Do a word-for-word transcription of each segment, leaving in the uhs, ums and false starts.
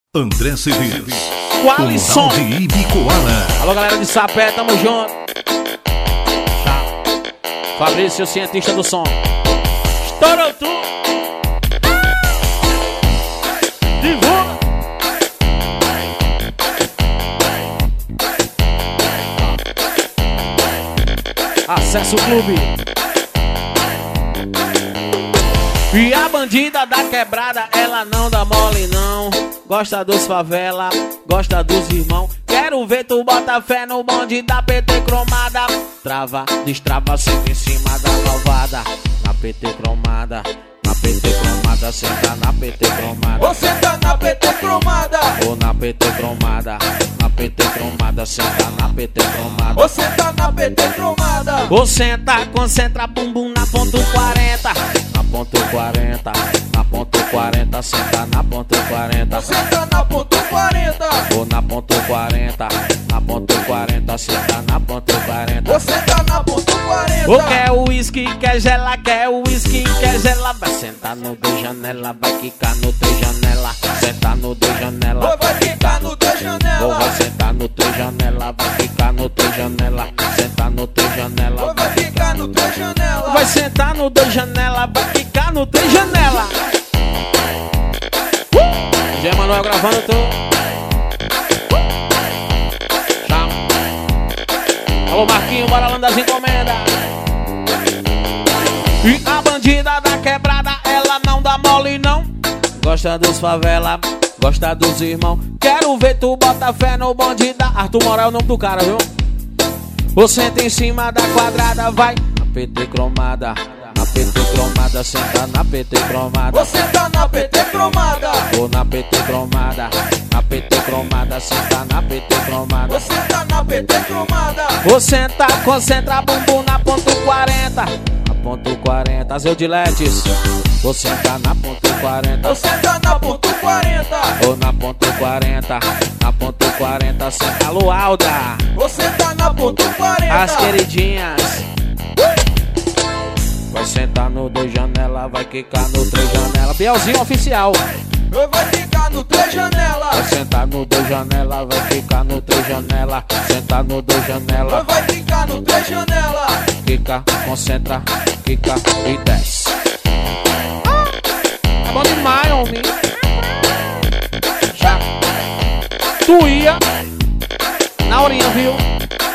André Cedês, Qualisson de Ibicoara. Alô, galera de Sapé, tamo junto. Tá. Fabrício, cientista do som. Estourou tu. Divulga. Acesse o clube. E a bandida da quebrada, ela não dá mole não. Gosta dos favela, gosta dos irmãos. Quero ver tu bota fé no bonde da P T cromada. Trava, destrava, senta em cima da malvada. Na P T cromada, na P T cromada, senta na P T cromada. Você tá na P T cromada. Ou na P T cromada, na P T cromada, senta na P T cromada. Você tá na P T cromada. Ou senta, concentra, bumbum na ponto quarenta. Na ponto quarenta, na ponto quarenta, senta na ponto quarenta. Você tá na ponto quarenta. Ou na ponto quarenta, na ponto quarenta, senta na ponto quarenta. Você tá na ponto quarenta. Ou quer uísque, quer gela, quer uísque, quer gela. Vai sentar no de janela, vai quicar no de janela. Sentar no de janela, Ou vai ficar no de ou janela. vai sentar no de janela, vai ficar no de janela. Sentar no de janela, Ou vai ficar no de janela. vai sentar no de janela, vai ficar no de janela. Uh! G. Manuel gravando tu. Chama. Alô, Marquinho, bora lá das encomendas. E a bandida da quebrada, ela não dá mole não. Gosta dos favela, gosta dos irmãos. Quero ver tu bota fé no bonde da Arthur Moral, é o nome do cara, viu? Ou senta em cima da quadrada, vai na P T cromada. Na P T cromada, senta na P T cromada. Você tá na P T cromada. Ou na P T cromada, na P T cromada, senta na P T cromada. Você tá na P T cromada. Ou senta, concentra, bumbum na ponto quarenta. Na ponto quarenta, Zeu de Letes. Ou senta na ponto quarenta. Você tá na ponto quarenta. Ou na ponto quarenta, na ponto quarenta, senta Lualda. Você tá na ponto quarenta. As queridinhas. Vai sentar no de janela, vai quicar no três janela. Bielzinho oficial. Ou vai ficar no de janela. Vai sentar no de janela, vai ficar no três janela. Sentar no de Ou janela. vai ficar no de janela. Quica, concentra, quica e desce. É bom demais, homem. Já. Tu ia na horinha, viu?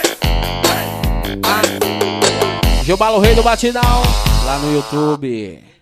Ah. Gilbalo Rei do Batidão lá no YouTube.